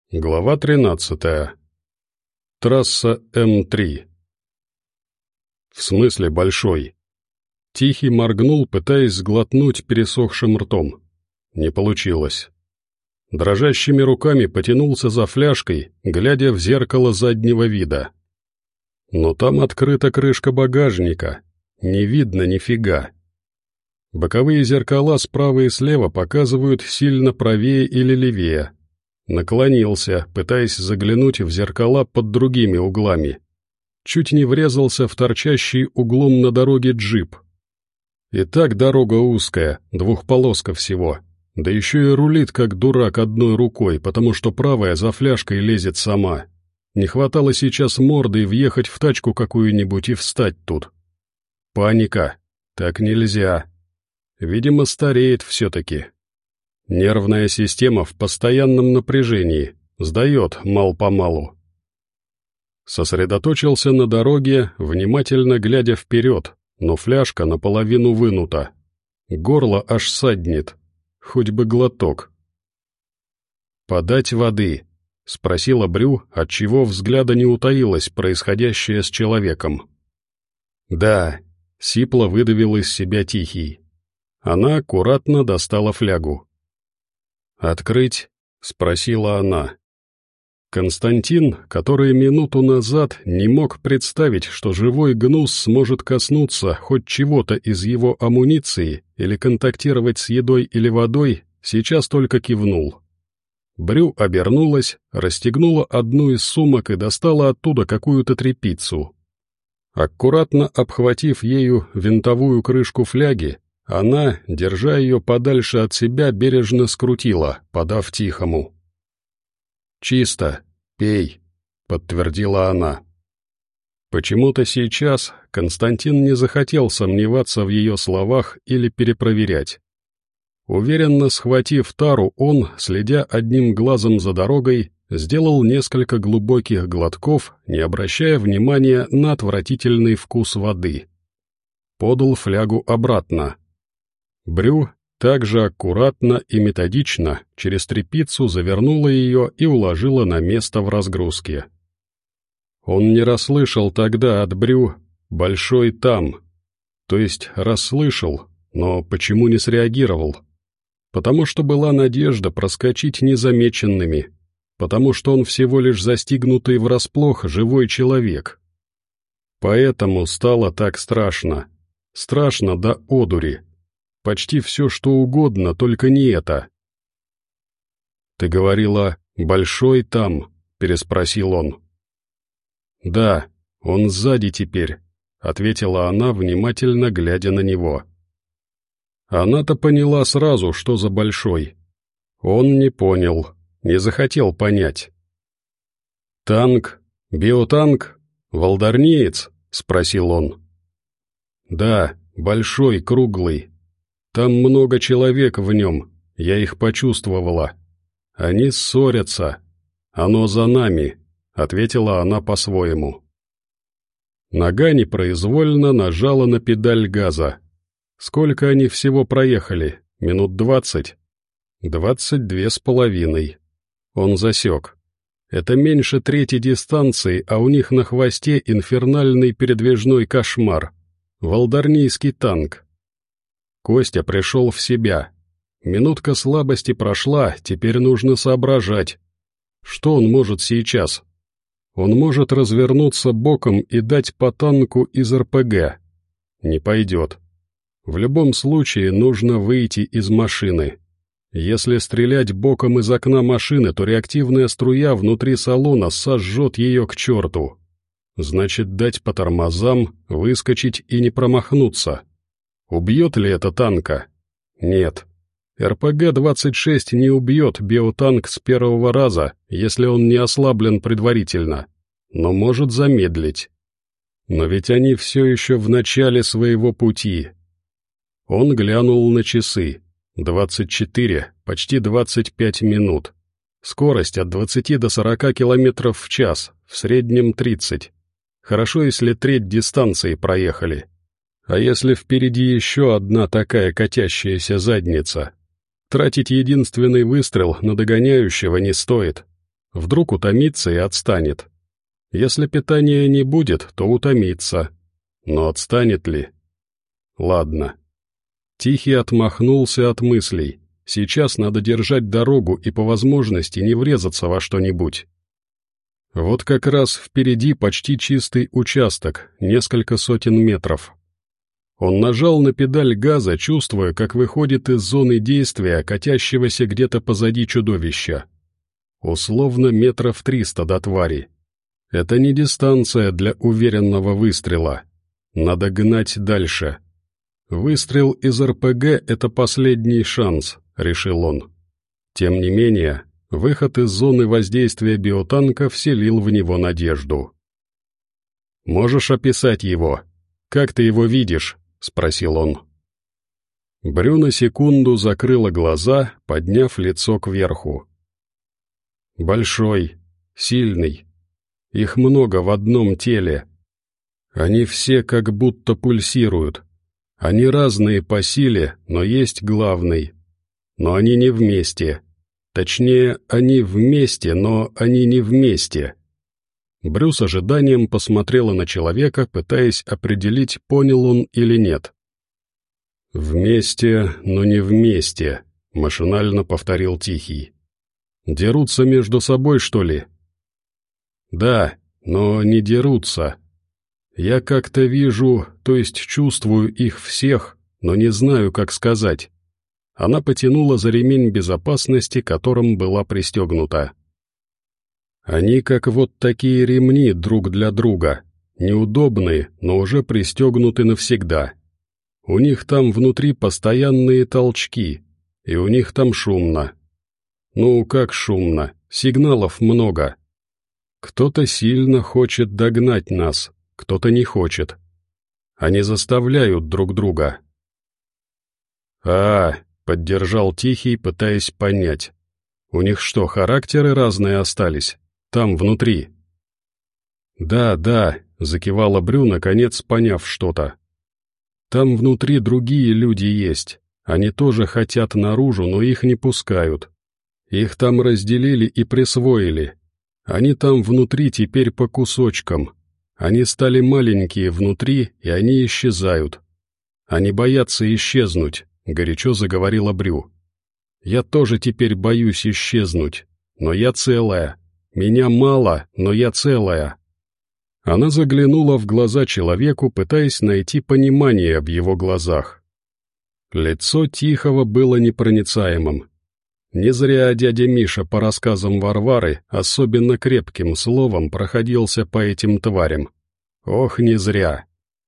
Глава 13. Трасса М3. В смысле большой? Тихий моргнул, пытаясь сглотнуть пересохшим ртом. Не получилось. Дрожащими руками потянулся за фляжкой, глядя в зеркало заднего вида. Но там открыта крышка багажника, не видно нифига. Боковые зеркала справа и слева показывают сильно правее или левее. Наклонился, пытаясь заглянуть в зеркала под другими углами. Чуть не врезался в торчащий углом на дороге джип. И так дорога узкая, двухполоска всего, да еще и рулит как дурак одной рукой, потому что правая за фляжкой лезет сама. Не хватало сейчас мордой въехать в тачку какую-нибудь и встать тут. Паника. Так нельзя. Видимо, стареет все-таки. Нервная система в постоянном напряжении, сдает мал-помалу. Сосредоточился на дороге, внимательно глядя вперед, но фляжка наполовину вынута. Горло аж саднет, хоть бы глоток. «Подать воды?» — спросила Брю, отчего взгляда не утаилось происходящее с человеком. «Да», — сипло выдавил из себя Тихий. Она аккуратно достала флягу. «Открыть?» — спросила она. Константин, который минуту назад не мог представить, что живой гнус сможет коснуться хоть чего-то из его амуниции или контактировать с едой или водой, сейчас только кивнул. Брю обернулась, расстегнула одну из сумок и достала оттуда какую-то тряпицу. Аккуратно обхватив ею винтовую крышку фляги, она, держа ее подальше от себя, бережно скрутила, подав Тихому. «Чисто, пей», — подтвердила она. Почему-то сейчас Константин не захотел сомневаться в ее словах или перепроверять. Уверенно схватив тару, он, следя одним глазом за дорогой, сделал несколько глубоких глотков, не обращая внимания на отвратительный вкус воды. Подал флягу обратно. Брю также аккуратно и методично через тряпицу завернула ее и уложила на место в разгрузке. Он не расслышал тогда от Брю «большой там», то есть расслышал, но почему не среагировал? Потому что была надежда проскочить незамеченными, потому что он всего лишь застигнутый врасплох живой человек. Поэтому стало так страшно, страшно до одури. Почти все, что угодно, только не это. «Ты говорила, большой там?» — переспросил он. «Да, он сзади теперь», — ответила она, внимательно глядя на него. Она-то поняла сразу, что за большой. Он не понял, не захотел понять. «Танк? Биотанк? Валдарниец?» — спросил он. «Да, большой, круглый. Там много человек в нем, я их почувствовала. Они ссорятся. Оно за нами», — ответила она по-своему. Нога непроизвольно нажала на педаль газа. Сколько они всего проехали? Минут 20? 22,5. Он засек. Это меньше трети дистанции, а у них на хвосте инфернальный передвижной кошмар. Валдарнийский танк. Костя пришел в себя. Минутка слабости прошла, теперь нужно соображать. Что он может сейчас? Он может развернуться боком и дать по танку из РПГ. Не пойдет. В любом случае нужно выйти из машины. Если стрелять боком из окна машины, то реактивная струя внутри салона сожжет ее к черту. Значит, дать по тормозам, выскочить и не промахнуться. Убьет ли это танка? Нет. РПГ-26 не убьет биотанк с первого раза, если он не ослаблен предварительно, но может замедлить. Но ведь они все еще в начале своего пути. Он глянул на часы. 24, почти 25 минут. Скорость от 20 до 40 км в час, в среднем 30. Хорошо, если треть дистанции проехали. А если впереди еще одна такая катящаяся задница? Тратить единственный выстрел на догоняющего не стоит. Вдруг утомится и отстанет. Если питания не будет, то утомится. Но отстанет ли? Ладно. Тихий отмахнулся от мыслей. Сейчас надо держать дорогу и по возможности не врезаться во что-нибудь. Вот как раз впереди почти чистый участок, несколько сотен метров. Он нажал на педаль газа, чувствуя, как выходит из зоны действия катящегося где-то позади чудовища. Условно 300 метров до твари. Это не дистанция для уверенного выстрела. Надо гнать дальше. Выстрел из РПГ — это последний шанс, решил он. Тем не менее, выход из зоны воздействия биотанка вселил в него надежду. «Можешь описать его? Как ты его видишь?» — спросил он. Брю на секунду закрыла глаза, подняв лицо кверху. «Большой, сильный. Их много в одном теле. Они все как будто пульсируют. Они разные по силе, но есть главный. Но они не вместе. Точнее, они вместе, но они не вместе». Брю с ожиданием посмотрела на человека, пытаясь определить, понял он или нет. «Вместе, но не вместе», — машинально повторил Тихий. «Дерутся между собой, что ли?» «Да, но не дерутся. Я как-то вижу, то есть чувствую их всех, но не знаю, как сказать». Она потянула за ремень безопасности, которым была пристегнута. «Они как вот такие ремни друг для друга, неудобные, но уже пристегнуты навсегда. У них там внутри постоянные толчки, и у них там шумно. Ну, как шумно, сигналов много. Кто-то сильно хочет догнать нас, кто-то не хочет. Они заставляют друг друга». Поддержал Тихий, пытаясь понять. «У них что, характеры разные остались? Там, внутри?» «Да», — закивала Брю, наконец поняв что-то. «Там внутри другие люди есть. Они тоже хотят наружу, но их не пускают. Их там разделили и присвоили. Они там внутри теперь по кусочкам. Они стали маленькие внутри, и они исчезают. Они боятся исчезнуть», — горячо заговорила Брю. «Я тоже теперь боюсь исчезнуть, но я целая. Меня мало, но я целая». Она заглянула в глаза человеку, пытаясь найти понимание в его глазах. Лицо Тихого было непроницаемым. Не зря дядя Миша по рассказам Варвары особенно крепким словом проходился по этим тварям. Ох, не зря.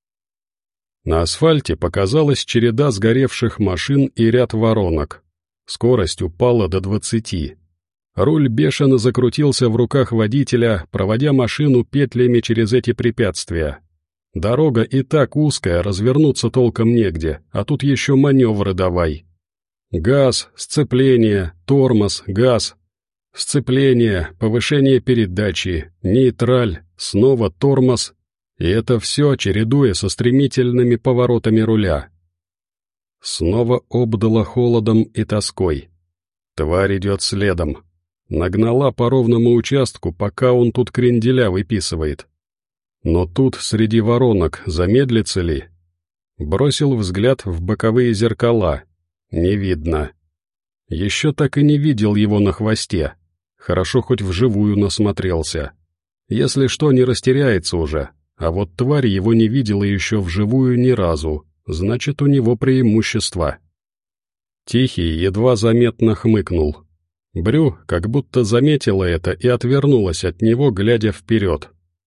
На асфальте показалась череда сгоревших машин и ряд воронок. Скорость упала до 20. Руль бешено закрутился в руках водителя, проводя машину петлями через эти препятствия. Дорога и так узкая, развернуться толком негде, а тут еще маневры давай. Газ, сцепление, тормоз, газ. Сцепление, повышение передачи, нейтраль, снова тормоз. И это все чередуя со стремительными поворотами руля. Снова обдало холодом и тоской. Тварь идет следом. Нагнала по ровному участку, пока он тут кренделя выписывает. Но тут среди воронок замедлится ли? Бросил взгляд в боковые зеркала. Не видно. Еще так и не видел его на хвосте. Хорошо хоть вживую насмотрелся. Если что, не растеряется уже. А вот тварь его не видела еще вживую ни разу, значит, у него преимущество. Тихий едва заметно хмыкнул. Брю как будто заметила это и отвернулась от него, глядя вперед.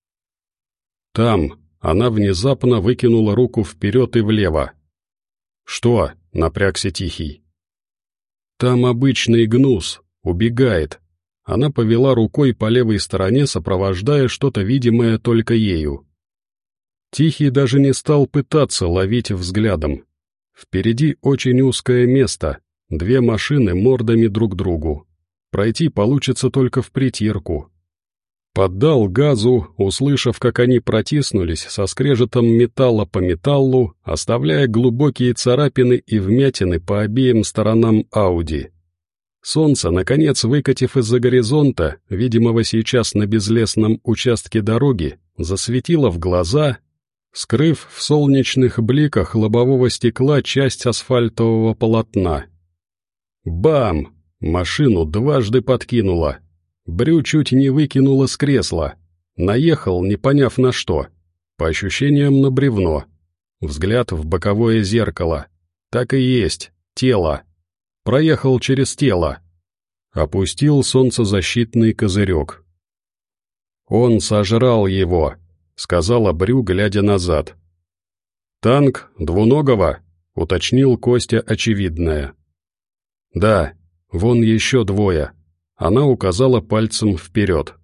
«Там», — она внезапно выкинула руку вперед и влево. «Что?» — напрягся Тихий. «Там обычный гнус, убегает». Она повела рукой по левой стороне, сопровождая что-то видимое только ею. Тихий даже не стал пытаться ловить взглядом. Впереди очень узкое место, 2 машины мордами друг к другу. Пройти получится только впритирку. Поддал газу, услышав, как они протиснулись со скрежетом металла по металлу, оставляя глубокие царапины и вмятины по обеим сторонам Ауди. Солнце, наконец выкатив из-за горизонта, видимого сейчас на безлесном участке дороги, засветило в глаза, скрыв в солнечных бликах лобового стекла часть асфальтового полотна. Бам! Машину дважды подкинуло. Брю чуть не выкинуло с кресла. Наехал, не поняв на что. По ощущениям, на бревно. Взгляд в боковое зеркало. Так и есть. Тело. Проехал через тело. Опустил солнцезащитный козырек. «Он сожрал его», — сказала Брю, глядя назад. «Танк двуногого?» — уточнил Костя очевидное. «Да, вон еще двое». Она указала пальцем вперед.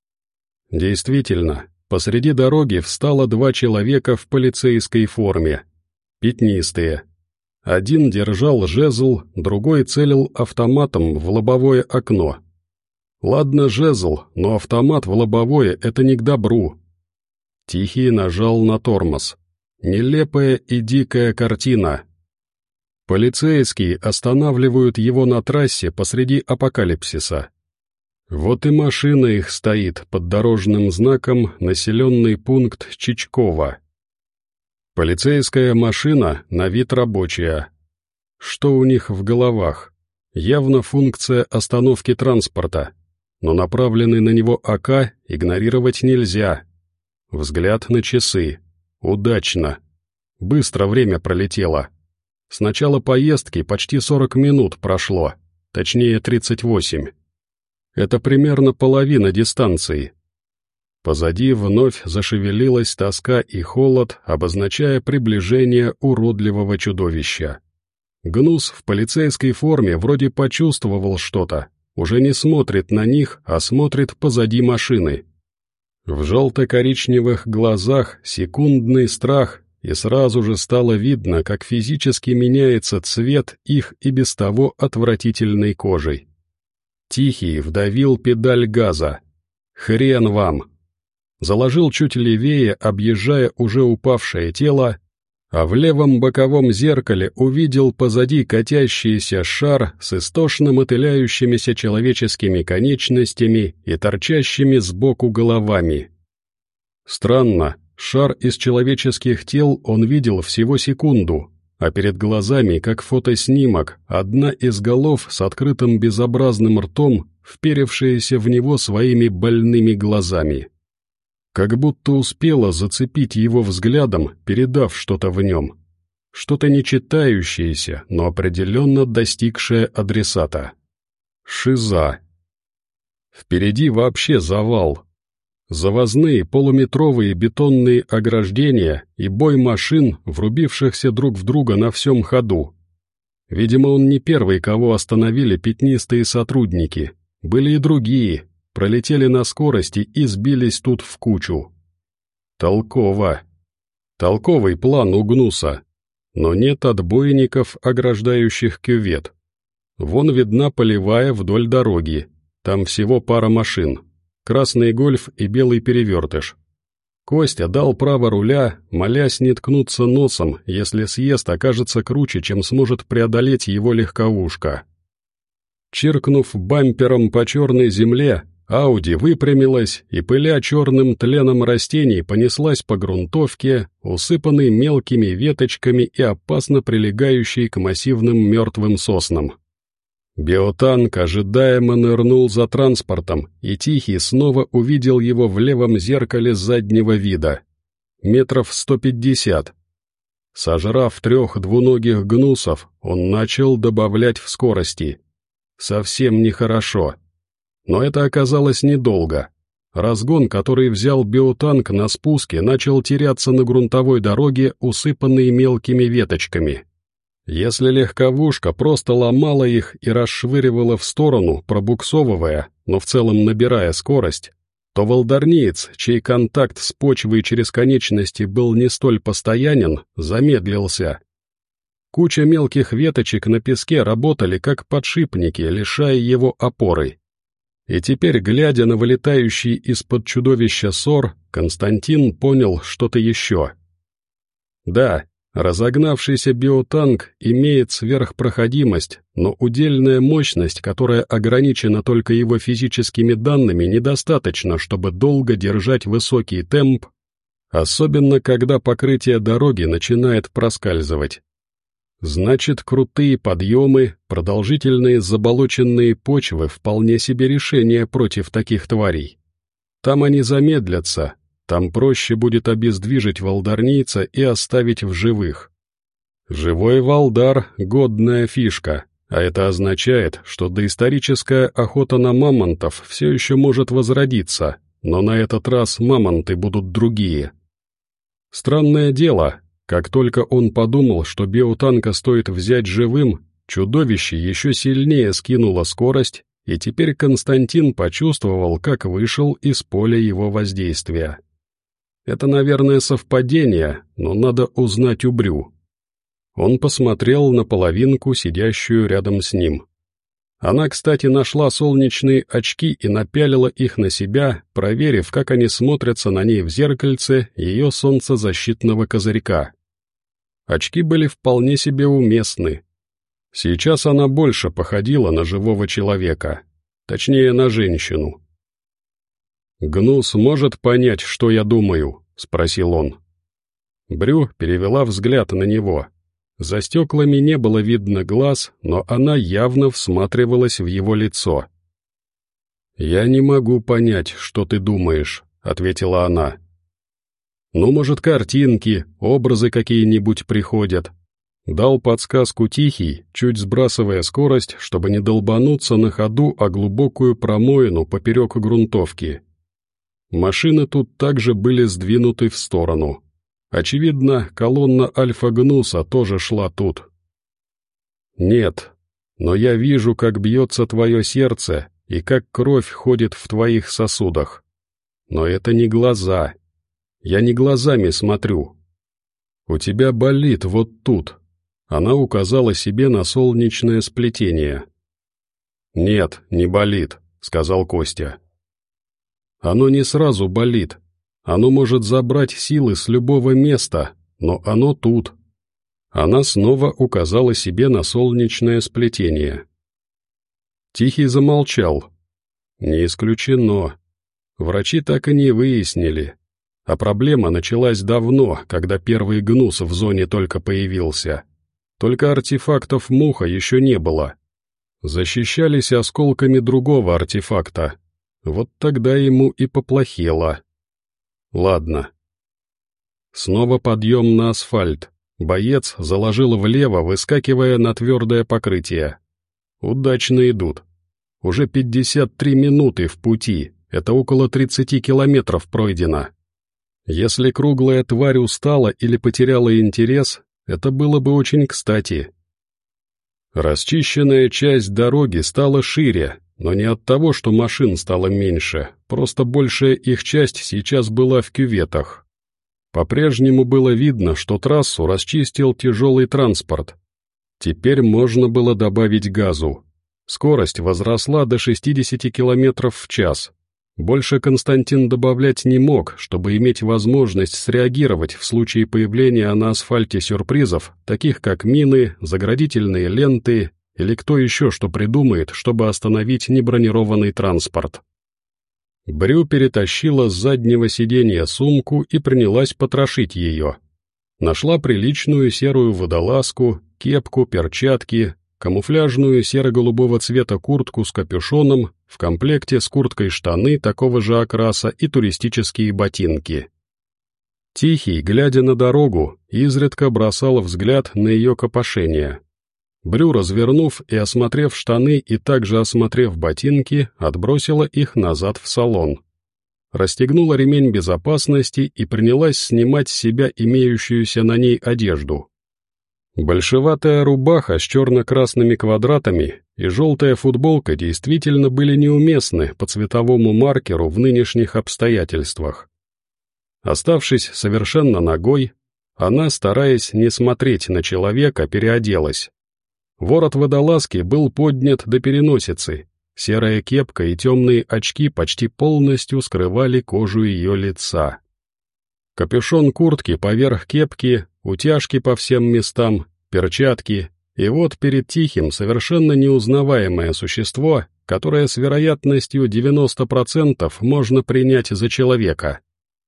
Действительно, посреди дороги встало два человека в полицейской форме. Пятнистые. Один держал жезл, другой целил автоматом в лобовое окно. Ладно жезл, но автомат в лобовое — это не к добру. Тихий нажал на тормоз. Нелепая и дикая картина. Полицейские останавливают его на трассе посреди апокалипсиса. Вот и машина их стоит под дорожным знаком «Населенный пункт Чичково». Полицейская машина на вид рабочая. Что у них в головах? Явно функция остановки транспорта, но направленный на него АК игнорировать нельзя. Взгляд на часы. Удачно. Быстро время пролетело. С начала поездки почти 40 минут прошло, точнее 38. Это примерно половина дистанции. Позади вновь зашевелилась тоска и холод, обозначая приближение уродливого чудовища. Гнус в полицейской форме вроде почувствовал что-то, уже не смотрит на них, а смотрит позади машины. В желто-коричневых глазах секундный страх, и сразу же стало видно, как физически меняется цвет их и без того отвратительной кожей. Тихий вдавил педаль газа. «Хрен вам!» Заложил чуть левее, объезжая уже упавшее тело, а в левом боковом зеркале увидел позади катящийся шар с истошно мотыляющимися человеческими конечностями и торчащими сбоку головами. Странно, шар из человеческих тел он видел всего секунду, а перед глазами, как фотоснимок, одна из голов с открытым безобразным ртом, вперевшаяся в него своими больными глазами. Как будто успела зацепить его взглядом, передав что-то в нем. Что-то не читающееся, но определенно достигшее адресата. Шиза. Впереди вообще завал. Завозные полуметровые бетонные ограждения и бой машин, врубившихся друг в друга на всем ходу. Видимо, он не первый, кого остановили пятнистые сотрудники. Были и другие. Пролетели на скорости и сбились тут в кучу. Толково. Толковый план у Гнуса. Но нет отбойников, ограждающих кювет. Вон видна полевая вдоль дороги. Там всего пара машин. Красный гольф и белый перевертыш. Костя дал право руля, молясь не ткнуться носом, если съезд окажется круче, чем сможет преодолеть его легковушка. Чиркнув бампером по черной земле, Ауди выпрямилась и, пыля черным тленом растений, понеслась по грунтовке, усыпанной мелкими веточками и опасно прилегающей к массивным мертвым соснам. Биотанк ожидаемо нырнул за транспортом, и Тихий снова увидел его в левом зеркале заднего вида. Метров 150. Сожрав 3 двуногих гнусов, он начал добавлять в скорости. Совсем нехорошо. Но это оказалось недолго. Разгон, который взял биотанк на спуске, начал теряться на грунтовой дороге, усыпанной мелкими веточками. Если легковушка просто ломала их и расшвыривала в сторону, пробуксовывая, но в целом набирая скорость, то волдарниец, чей контакт с почвой через конечности был не столь постоянен, замедлился. Куча мелких веточек на песке работали как подшипники, лишая его опоры. И теперь, глядя на вылетающий из-под чудовища сор, Константин понял что-то еще. Да, Разогнавшийся биотанк имеет сверхпроходимость, но удельная мощность, которая ограничена только его физическими данными, недостаточно, чтобы долго держать высокий темп, особенно когда покрытие дороги начинает проскальзывать. Значит, крутые подъемы, продолжительные заболоченные почвы вполне себе решение против таких тварей. Там они замедлятся, там проще будет обездвижить волдарнийца и оставить в живых. Живой волдар — годная фишка, а это означает, что доисторическая охота на мамонтов все еще может возродиться, но на этот раз мамонты будут другие. Странное дело, как только он подумал, что биотанка стоит взять живым, чудовище еще сильнее скинуло скорость, и теперь Константин почувствовал, как вышел из поля его воздействия. Это, наверное, совпадение, но надо узнать у Брю. Он посмотрел на половинку, сидящую рядом с ним. Она, кстати, нашла солнечные очки и напялила их на себя, проверив, как они смотрятся на ней в зеркальце ее солнцезащитного козырька. Очки были вполне себе уместны. Сейчас она больше походила на живого человека, точнее, на женщину. «Гнус может понять, что я думаю?» — спросил он. Брю перевела взгляд на него. За стеклами не было видно глаз, но она явно всматривалась в его лицо. «Я не могу понять, что ты думаешь», — ответила она. «Ну, может, картинки, образы какие-нибудь приходят». Дал подсказку Тихий, чуть сбрасывая скорость, чтобы не долбануться на ходу о глубокую промоину поперек грунтовки. Машины тут также были сдвинуты в сторону. Очевидно, колонна Альфа-Гнуса тоже шла тут. «Нет, но я вижу, как бьется твое сердце и как кровь ходит в твоих сосудах. Но это не глаза. Я не глазами смотрю. У тебя болит вот тут». Она указала себе на солнечное сплетение. «Нет, не болит», — сказал Костя. «Оно не сразу болит. Оно может забрать силы с любого места, но оно тут». Она снова указала себе на солнечное сплетение. Тихий замолчал. Не исключено. Врачи так и не выяснили. А проблема началась давно, когда первый гнус в зоне только появился. Только артефактов Муха еще не было. Защищались осколками другого артефакта. Вот тогда ему и поплохело. Ладно. Снова подъем на асфальт. Боец заложил влево, выскакивая на твердое покрытие. Удачно идут. Уже 53 минуты в пути, это около 30 километров пройдено. Если круглая тварь устала или потеряла интерес, это было бы очень кстати. Расчищенная часть дороги стала шире, но не от того, что машин стало меньше, просто большая их часть сейчас была в кюветах. По-прежнему было видно, что трассу расчистил тяжелый транспорт. Теперь можно было добавить газу. Скорость возросла до 60 км в час. Больше Константин добавлять не мог, чтобы иметь возможность среагировать в случае появления на асфальте сюрпризов, таких как мины, заградительные ленты или кто еще что придумает, чтобы остановить небронированный транспорт. Брю перетащила с заднего сиденья сумку и принялась потрошить ее. Нашла приличную серую водолазку, кепку, перчатки, камуфляжную серо-голубого цвета куртку с капюшоном, в комплекте с курткой штаны такого же окраса и туристические ботинки. Тихий, глядя на дорогу, изредка бросал взгляд на ее копошение. Брю, развернув и осмотрев штаны и также осмотрев ботинки, отбросила их назад в салон. Расстегнула ремень безопасности и принялась снимать с себя имеющуюся на ней одежду. Большеватая рубаха с черно-красными квадратами и желтая футболка действительно были неуместны по цветовому маркеру в нынешних обстоятельствах. Оставшись совершенно нагой, она, стараясь не смотреть на человека, переоделась. Ворот водолазки был поднят до переносицы, серая кепка и темные очки почти полностью скрывали кожу ее лица. Капюшон куртки поверх кепки, утяжки по всем местам, перчатки, и вот перед Тихим совершенно неузнаваемое существо, которое с вероятностью 90% можно принять за человека.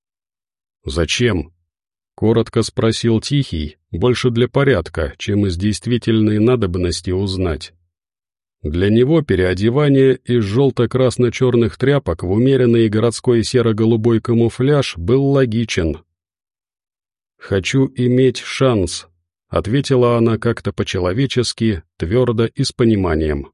«Зачем?» — коротко спросил Тихий, больше для порядка, чем из действительной надобности узнать. Для него переодевание из желто-красно-черных тряпок в умеренный городской серо-голубой камуфляж был логичен. «Хочу иметь шанс», — ответила она как-то по-человечески, твердо и с пониманием.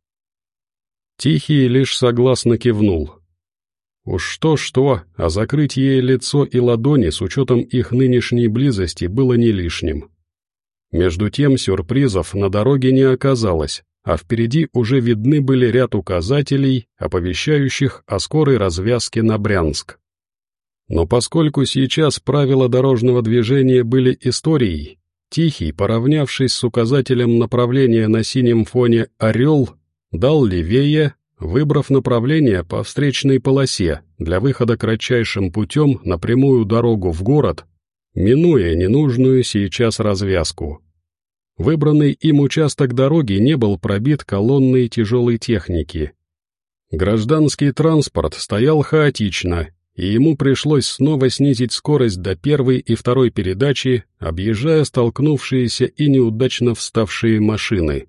Тихий лишь согласно кивнул. Уж что-что, а закрыть ей лицо и ладони с учетом их нынешней близости было не лишним. Между тем сюрпризов на дороге не оказалось, а впереди уже видны были ряд указателей, оповещающих о скорой развязке на Брянск. Но поскольку сейчас правила дорожного движения были историей, Тихий, поравнявшись с указателем направления на синем фоне «Орел», дал левее, выбрав направление по встречной полосе для выхода кратчайшим путем на прямую дорогу в город, минуя ненужную сейчас развязку. Выбранный им участок дороги не был пробит колонной тяжелой техники. Гражданский транспорт стоял хаотично, и ему пришлось снова снизить скорость до первой и второй передачи, объезжая столкнувшиеся и неудачно вставшие машины.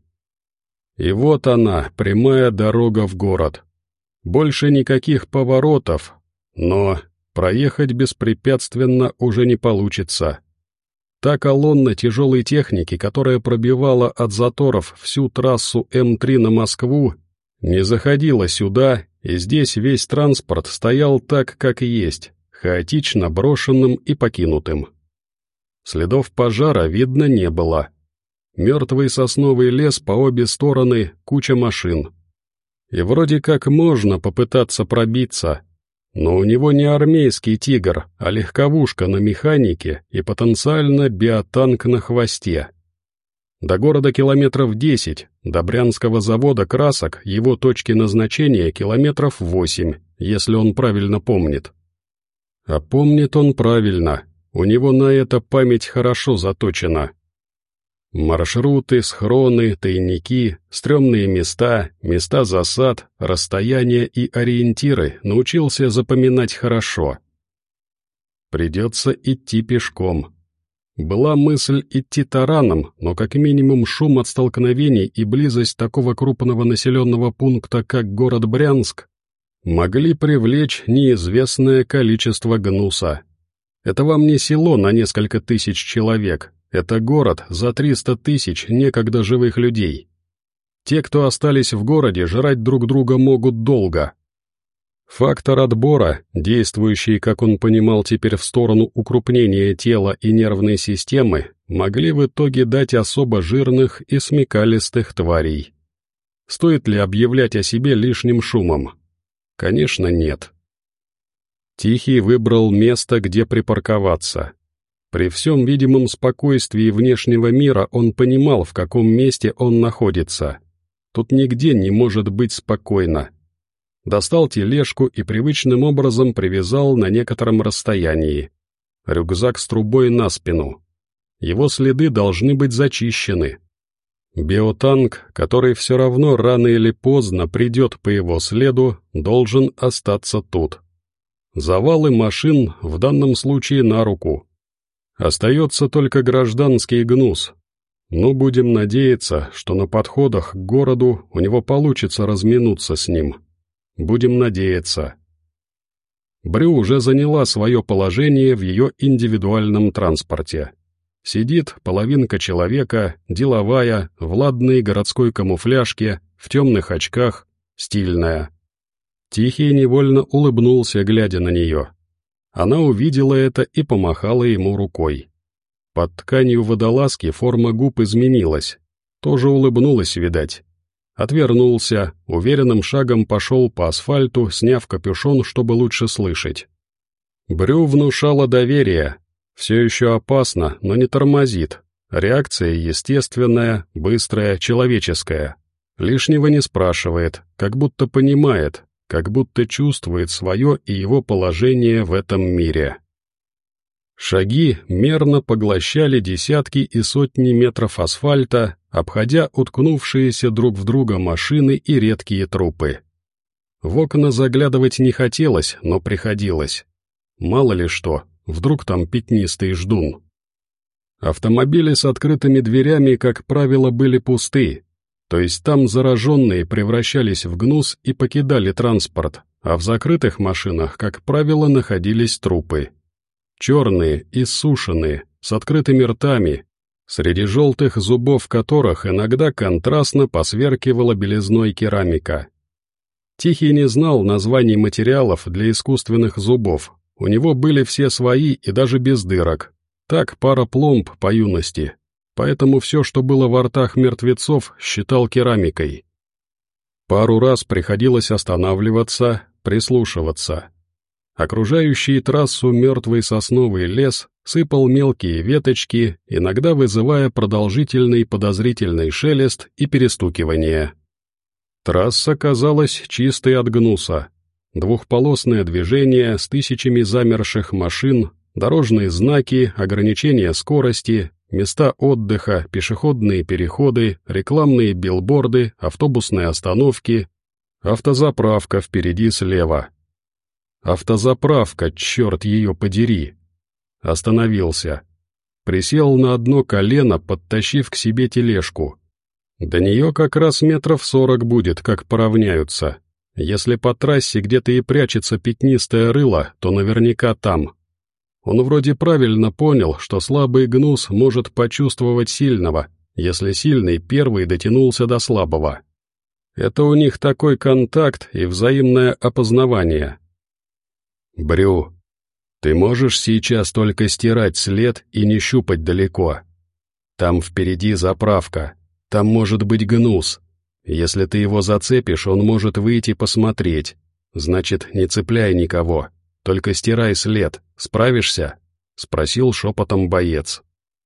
И вот она, прямая дорога в город. Больше никаких поворотов, но проехать беспрепятственно уже не получится. Та колонна тяжелой техники, которая пробивала от заторов всю трассу М3 на Москву, не заходила сюда, и здесь весь транспорт стоял так, как и есть, хаотично брошенным и покинутым. Следов пожара видно не было. Мертвый сосновый лес по обе стороны, куча машин. И вроде как можно попытаться пробиться, но у него не армейский «Тигр», а легковушка на механике и потенциально биотанк на хвосте. До города километров 10, до Брянского завода красок его точки назначения километров 8, если он правильно помнит. А помнит он правильно, у него на это память хорошо заточена. Маршруты, схроны, тайники, стрёмные места, места засад, расстояния и ориентиры научился запоминать хорошо. Придется идти пешком. Была мысль идти тараном, но как минимум шум от столкновений и близость такого крупного населенного пункта, как город Брянск, могли привлечь неизвестное количество гнуса. Это вам не село на несколько тысяч человек. Это город за 300 тысяч некогда живых людей. Те, кто остались в городе, жрать друг друга могут долго. Фактор отбора, действующий, как он понимал теперь, в сторону укрупнения тела и нервной системы, могли в итоге дать особо жирных и смекалистых тварей. Стоит ли объявлять о себе лишним шумом? Конечно, нет. Тихий выбрал место, где припарковаться. При всем видимом спокойствии внешнего мира он понимал, в каком месте он находится. Тут нигде не может быть спокойно. Достал тележку и привычным образом привязал на некотором расстоянии. Рюкзак с трубой на спину. Его следы должны быть зачищены. Биотанк, который все равно рано или поздно придет по его следу, должен остаться тут. Завалы машин в данном случае на руку. Остается только гражданский гнус. Но будем надеяться, что на подходах к городу у него получится разминуться с ним. Будем надеяться. Брю уже заняла свое положение в ее индивидуальном транспорте. Сидит половинка человека, деловая, в ладной городской камуфляжке, в темных очках, стильная. Тихий невольно улыбнулся, глядя на нее. Она увидела это и помахала ему рукой. Под тканью водолазки форма губ изменилась. Тоже улыбнулась, видать. Отвернулся, уверенным шагом пошел по асфальту, сняв капюшон, чтобы лучше слышать. Брю внушала доверие. Все еще опасно, но не тормозит. Реакция естественная, быстрая, человеческая. Лишнего не спрашивает, как будто понимает, как будто чувствует свое и его положение в этом мире. Шаги мерно поглощали десятки и сотни метров асфальта, обходя уткнувшиеся друг в друга машины и редкие трупы. В окна заглядывать не хотелось, но приходилось. Мало ли что, вдруг там пятнистый ждун. Автомобили с открытыми дверями, как правило, были пусты, то есть там зараженные превращались в гнус и покидали транспорт, а в закрытых машинах, как правило, находились трупы. Черные, иссушенные, с открытыми ртами, среди желтых зубов которых иногда контрастно посверкивала белизной керамика. Тихий не знал названий материалов для искусственных зубов, у него были все свои и даже без дырок. Так, пара пломб по юности, поэтому все, что было во ртах мертвецов, считал керамикой. Пару раз приходилось останавливаться, прислушиваться. Окружающий трассу мертвый сосновый лес сыпал мелкие веточки, иногда вызывая продолжительный подозрительный шелест и перестукивание. Трасса казалась чистой от гнуса. Двухполосное движение с тысячами замерших машин, дорожные знаки, ограничения скорости, места отдыха, пешеходные переходы, рекламные билборды, автобусные остановки, автозаправка впереди слева. Автозаправка, черт ее подери. Остановился. Присел на одно колено, подтащив к себе тележку. До нее как раз метров 40 будет, как поравняются. Если по трассе где-то и прячется пятнистое рыло, то наверняка там. Он вроде правильно понял, что слабый гнус может почувствовать сильного, если сильный первый дотянулся до слабого. Это у них такой контакт и взаимное опознавание. «Брю, ты можешь сейчас только стирать след и не щупать далеко. Там впереди заправка, там может быть гнус. Если ты его зацепишь, он может выйти посмотреть. Значит, не цепляй никого, только стирай след. Справишься?» — спросил шепотом боец.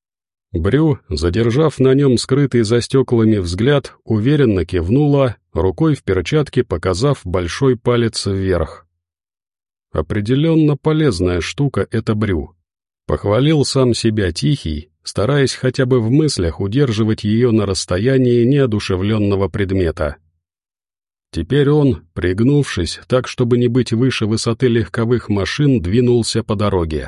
Брю, задержав на нем скрытый за стеклами взгляд, уверенно кивнула, рукой в перчатке показав большой палец вверх. Определенно полезная штука это Брю. Похвалил сам себя Тихий, стараясь хотя бы в мыслях удерживать ее на расстоянии неодушевленного предмета. Теперь он, пригнувшись так, чтобы не быть выше высоты легковых машин, двинулся по дороге.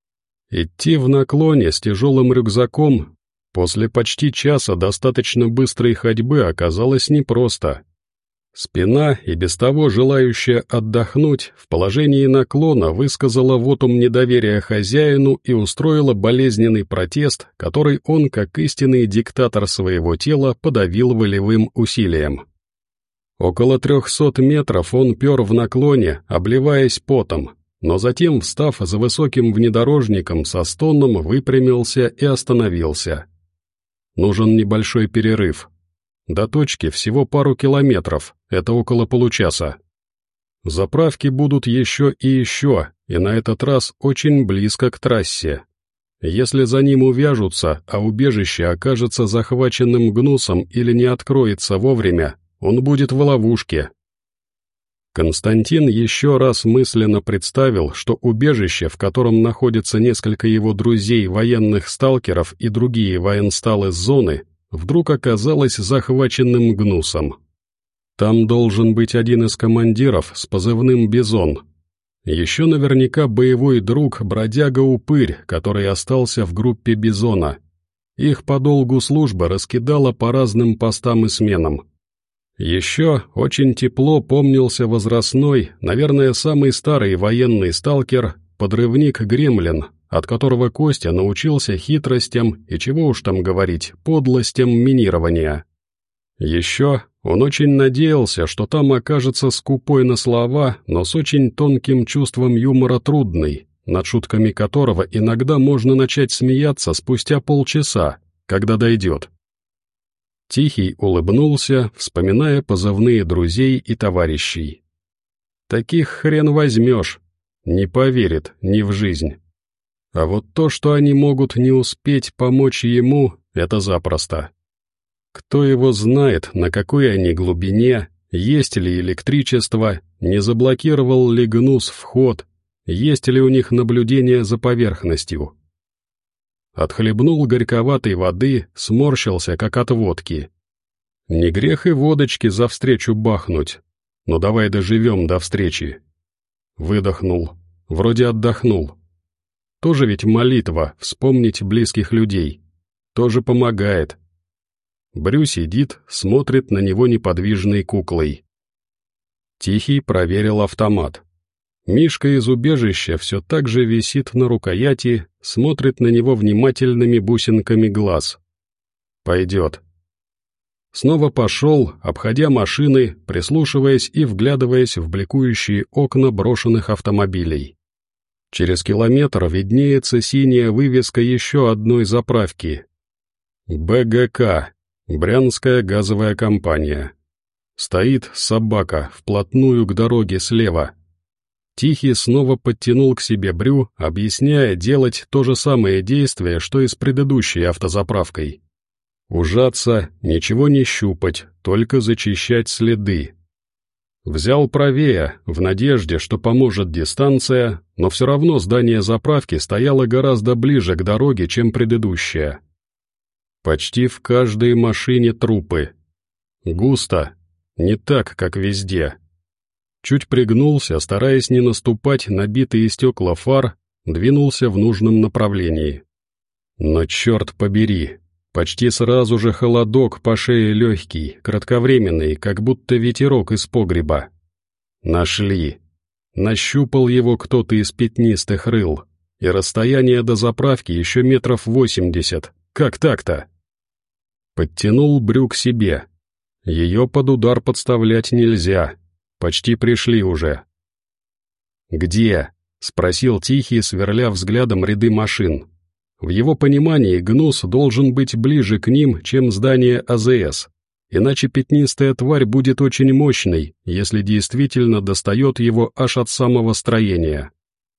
Идти в наклоне с тяжелым рюкзаком после почти часа достаточно быстрой ходьбы оказалось непросто. Спина, и без того желающая отдохнуть, в положении наклона высказала вотум недоверия хозяину и устроила болезненный протест, который он, как истинный диктатор своего тела, подавил волевым усилием. Около 300 метров он пер в наклоне, обливаясь потом, но затем, встав за высоким внедорожником, со стоном выпрямился и остановился. Нужен небольшой перерыв. До точки всего пару километров, это около получаса. Заправки будут еще, и на этот раз очень близко к трассе. Если за ним увяжутся, а убежище окажется захваченным гнусом или не откроется вовремя, он будет в ловушке. Константин еще раз мысленно представил, что убежище, в котором находятся несколько его друзей, военных сталкеров и другие военсталы с зоны, вдруг оказалось захваченным гнусом. Там должен быть один из командиров с позывным «Бизон». Еще наверняка боевой друг бродяга-упырь, который остался в группе «Бизона». Их по долгу службы раскидало по разным постам и сменам. Еще очень тепло помнился возрастной, наверное, самый старый военный сталкер, подрывник Гремлин, от которого Костя научился хитростям и, чего уж там говорить, подлостям минирования. Еще он очень надеялся, что там окажется скупой на слова, но с очень тонким чувством юмора Трудный, над шутками которого иногда можно начать смеяться спустя полчаса, когда дойдет. Тихий улыбнулся, вспоминая позывные друзей и товарищей. Таких хрен возьмешь, не поверит ни в жизнь. А вот то, что они могут не успеть помочь ему, это запросто. Кто его знает, на какой они глубине, есть ли электричество, не заблокировал ли гнус вход, есть ли у них наблюдение за поверхностью. Отхлебнул горьковатой воды, сморщился, как от водки. Не грех и водочки за встречу бахнуть, но давай доживем до встречи. Выдохнул, вроде отдохнул. Тоже ведь молитва, вспомнить близких людей. Тоже помогает. Брю сидит, смотрит на него неподвижной куклой. Тихий проверил автомат. Мишка из убежища все так же висит на рукояти, смотрит на него внимательными бусинками глаз. Пойдет. Снова пошел, обходя машины, прислушиваясь и вглядываясь в бликующие окна брошенных автомобилей. Через километр виднеется синяя вывеска еще одной заправки. БГК. Брянская газовая компания. Стоит собака вплотную к дороге слева. Тихий снова подтянул к себе Брю, объясняя делать то же самое действие, что и с предыдущей автозаправкой. Ужаться, ничего не щупать, только зачищать следы. Взял правее, в надежде, что поможет дистанция, но все равно здание заправки стояло гораздо ближе к дороге, чем предыдущее. Почти в каждой машине трупы. Густо, не так, как везде. Чуть пригнулся, стараясь не наступать на битые стекла фар, двинулся в нужном направлении. Но черт побери, почти сразу же холодок по шее легкий, кратковременный, как будто ветерок из погреба. Нашли. Нащупал его кто-то из пятнистых рыл, и расстояние до заправки еще метров 80. Как так-то? Подтянул Брю к себе. Ее под удар подставлять нельзя. Почти пришли уже. «Где?» — спросил Тихий, сверля взглядом ряды машин. В его понимании гнус должен быть ближе к ним, чем здание АЗС, иначе пятнистая тварь будет очень мощной, если действительно достает его аж от самого строения.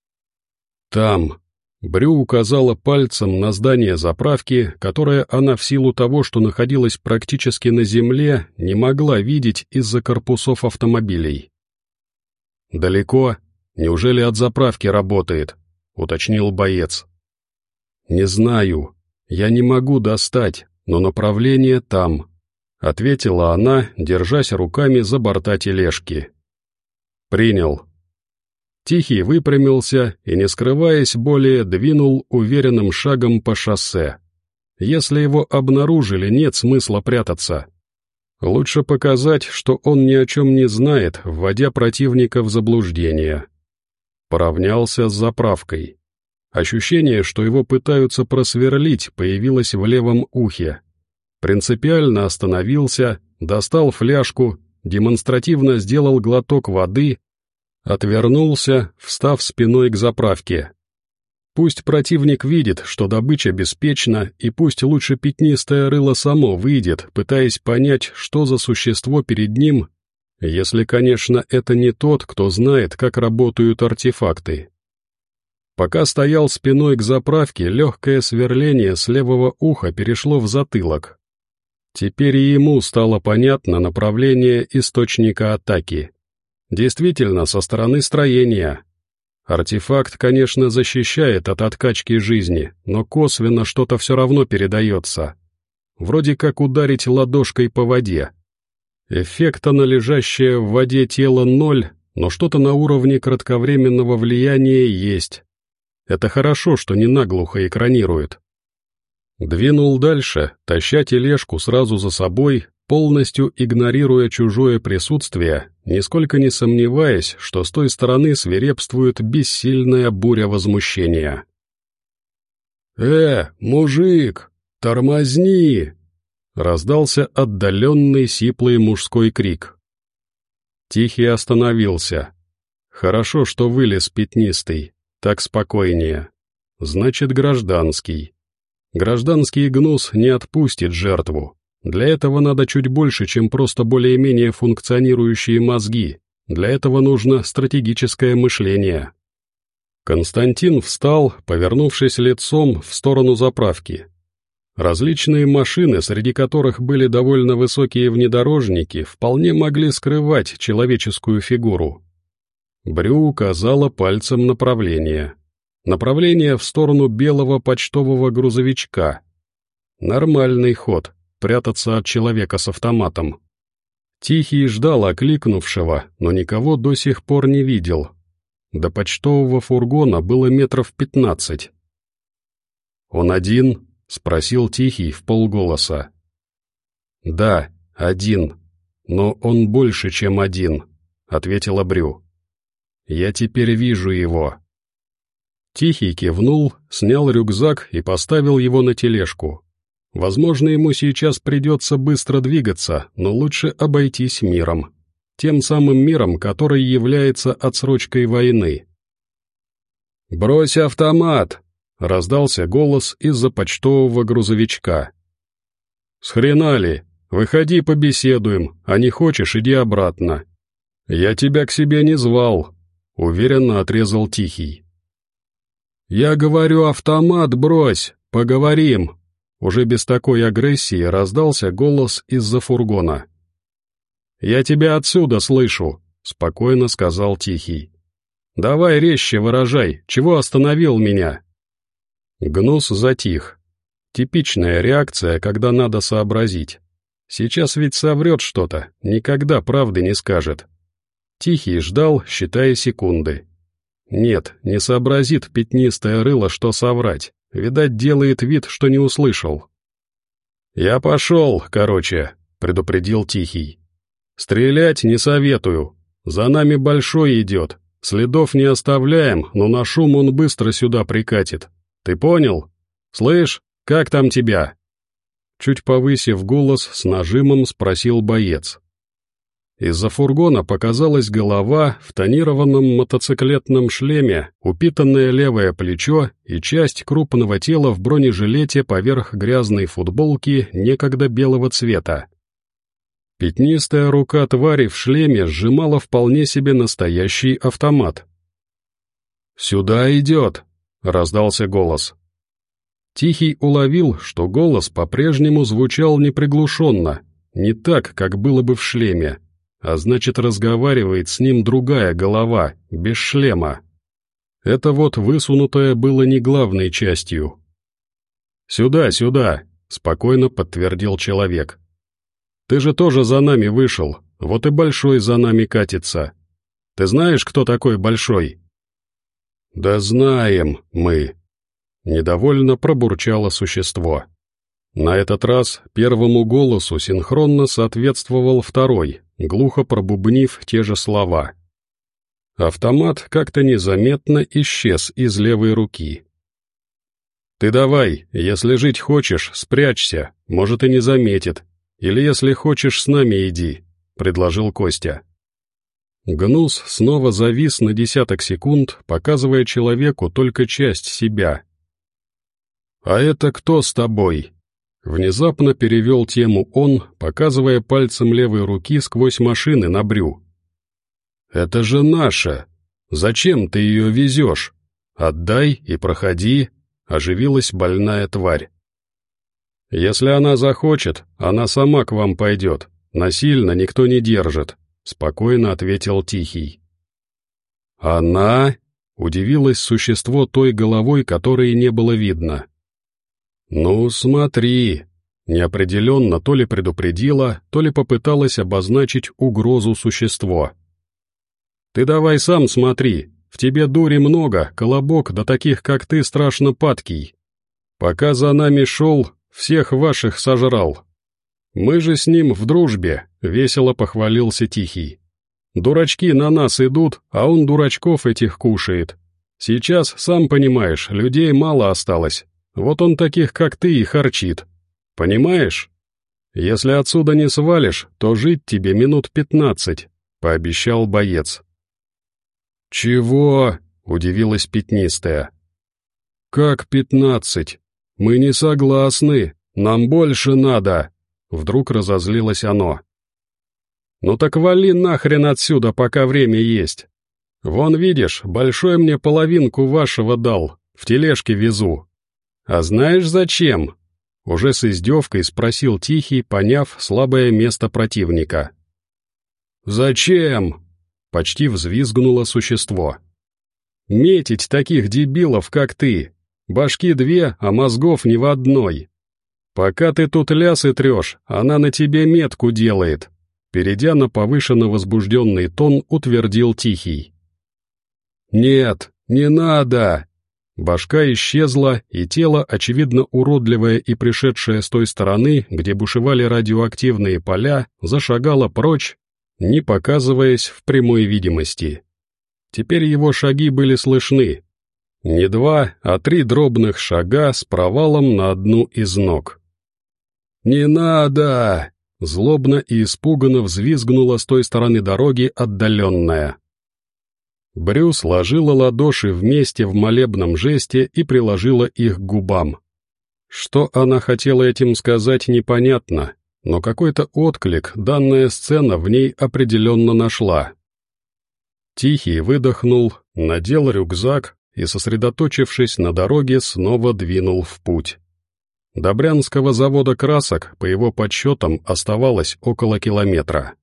«Там», — Брю указала пальцем на здание заправки, которое она в силу того, что находилась практически на земле, не могла видеть из-за корпусов автомобилей. «Далеко? Неужели от заправки работает?» — уточнил боец. «Не знаю. Я не могу достать, но направление там», — ответила она, держась руками за борта тележки. «Принял». Тихий выпрямился и, не скрываясь более, двинул уверенным шагом по шоссе. Если его обнаружили, нет смысла прятаться. Лучше показать, что он ни о чем не знает, вводя противника в заблуждение. Поравнялся с заправкой. Ощущение, что его пытаются просверлить, появилось в левом ухе. Принципиально остановился, достал фляжку, демонстративно сделал глоток воды, отвернулся, встав спиной к заправке. Пусть противник видит, что добыча беспечна, и пусть лучше пятнистое рыло само выйдет, пытаясь понять, что за существо перед ним, если, конечно, это не тот, кто знает, как работают артефакты. Пока стоял спиной к заправке, легкое сверление с левого уха перешло в затылок. Теперь и ему стало понятно направление источника атаки. Действительно, со стороны строения. Артефакт, конечно, защищает от откачки жизни, но косвенно что-то все равно передается. Вроде как ударить ладошкой по воде. Эффекта на лежащее в воде тело 0, но что-то на уровне кратковременного влияния есть. Это хорошо, что не наглухо экранирует. Двинул дальше, таща тележку сразу за собой, полностью игнорируя чужое присутствие, нисколько не сомневаясь, что с той стороны свирепствует бессильная буря возмущения. Мужик, тормозни!» — раздался отдаленный сиплый мужской крик. Тихий остановился. Хорошо, что вылез пятнистый, так спокойнее. Значит, гражданский. Гражданский гнус не отпустит жертву. Для этого надо чуть больше, чем просто более-менее функционирующие мозги. Для этого нужно стратегическое мышление. Константин встал, повернувшись лицом в сторону заправки. Различные машины, среди которых были довольно высокие внедорожники, вполне могли скрывать человеческую фигуру. Брю указала пальцем направление. Направление в сторону белого почтового грузовичка. Нормальный ход — прятаться от человека с автоматом. Тихий ждал окликнувшего, но никого до сих пор не видел. До почтового фургона было метров 15. «Он один?» — спросил Тихий вполголоса. «Да, один, но он больше, чем один», — ответила Брю. «Я теперь вижу его». Тихий кивнул, снял рюкзак и поставил его на тележку. Возможно, ему сейчас придется быстро двигаться, но лучше обойтись миром. Тем самым миром, который является отсрочкой войны. «Брось автомат!» — раздался голос из-за почтового грузовичка. «Схрена ли? Выходи побеседуем, а не хочешь, иди обратно». «Я тебя к себе не звал», — уверенно отрезал Тихий. «Я говорю, автомат брось, поговорим!» Уже без такой агрессии раздался голос из-за фургона. «Я тебя отсюда слышу», — спокойно сказал Тихий. «Давай резче выражай, чего остановил меня?» Гнус затих. Типичная реакция, когда надо сообразить. Сейчас ведь соврет что-то, никогда правды не скажет. Тихий ждал, считая секунды. Нет, не сообразит пятнистое рыло, что соврать. Видать, делает вид, что не услышал. «Я пошел, короче», — предупредил Тихий. «Стрелять не советую. За нами большой идет. Следов не оставляем, но на шум он быстро сюда прикатит. Ты понял? Слышь, как там тебя?» Чуть повысив голос, с нажимом спросил боец. Из-за фургона показалась голова в тонированном мотоциклетном шлеме, упитанное левое плечо и часть крупного тела в бронежилете поверх грязной футболки некогда белого цвета. Пятнистая рука твари в шлеме сжимала вполне себе настоящий автомат. «Сюда идет!» — раздался голос. Тихий уловил, что голос по-прежнему звучал неприглушенно, не так, как было бы в шлеме. А значит, разговаривает с ним другая голова, без шлема. Это вот высунутое было не главной частью. «Сюда, сюда», — спокойно подтвердил человек. «Ты же тоже за нами вышел, вот и Большой за нами катится. Ты знаешь, кто такой Большой?» «Да знаем мы», — недовольно пробурчало существо. На этот раз первому голосу синхронно соответствовал второй, глухо пробубнив те же слова. Автомат как-то незаметно исчез из левой руки. «Ты давай, если жить хочешь, спрячься, может и не заметит, или если хочешь, с нами иди», — предложил Костя. Гнус снова завис на десяток секунд, показывая человеку только часть себя. «А это кто с тобой?» Внезапно перевел тему он, показывая пальцем левой руки сквозь машины на Брю. «Это же наша! Зачем ты ее везешь? Отдай и проходи!» — оживилась больная тварь. «Если она захочет, она сама к вам пойдет. Насильно никто не держит», — спокойно ответил Тихий. «Она?» — удивилось существо той головой, которой не было видно. «Ну, смотри», — неопределенно то ли предупредила, то ли попыталась обозначить угрозу существо. «Ты давай сам смотри, в тебе дури много, колобок, да таких, как ты, страшно падкий. Пока за нами шел, всех ваших сожрал. Мы же с ним в дружбе», — весело похвалился Тихий. «Дурачки на нас идут, а он дурачков этих кушает. Сейчас, сам понимаешь, людей мало осталось. Вот он таких, как ты, и харчит. Понимаешь? Если отсюда не свалишь, то жить тебе минут 15, — пообещал боец. «Чего?» — удивилась пятнистая. «Как 15? Мы не согласны, нам больше надо!» Вдруг разозлилось оно. «Ну так вали нахрен отсюда, пока время есть. Вон, видишь, Большой мне половинку вашего дал, в тележке везу. А знаешь зачем?» Уже с издевкой спросил Тихий, поняв слабое место противника. «Зачем?» Почти взвизгнуло существо. «Метить таких дебилов, как ты! Башки две, а мозгов ни в одной! Пока ты тут лясы трешь, она на тебе метку делает!» Перейдя на повышенно возбужденный тон, утвердил Тихий. «Нет, не надо!» Башка исчезла, и тело, очевидно уродливое и пришедшее с той стороны, где бушевали радиоактивные поля, зашагало прочь, не показываясь в прямой видимости. Теперь его шаги были слышны. Не 2, а 3 дробных шага с провалом на одну из ног. «Не надо!» — злобно и испуганно взвизгнула с той стороны дороги отдаленная. Брю сложила ладоши вместе в молебном жесте и приложила их к губам. Что она хотела этим сказать, непонятно, но какой-то отклик данная сцена в ней определенно нашла. Тихий выдохнул, надел рюкзак и, сосредоточившись на дороге, снова двинул в путь. До Брянского завода красок, по его подсчетам, оставалось около километра.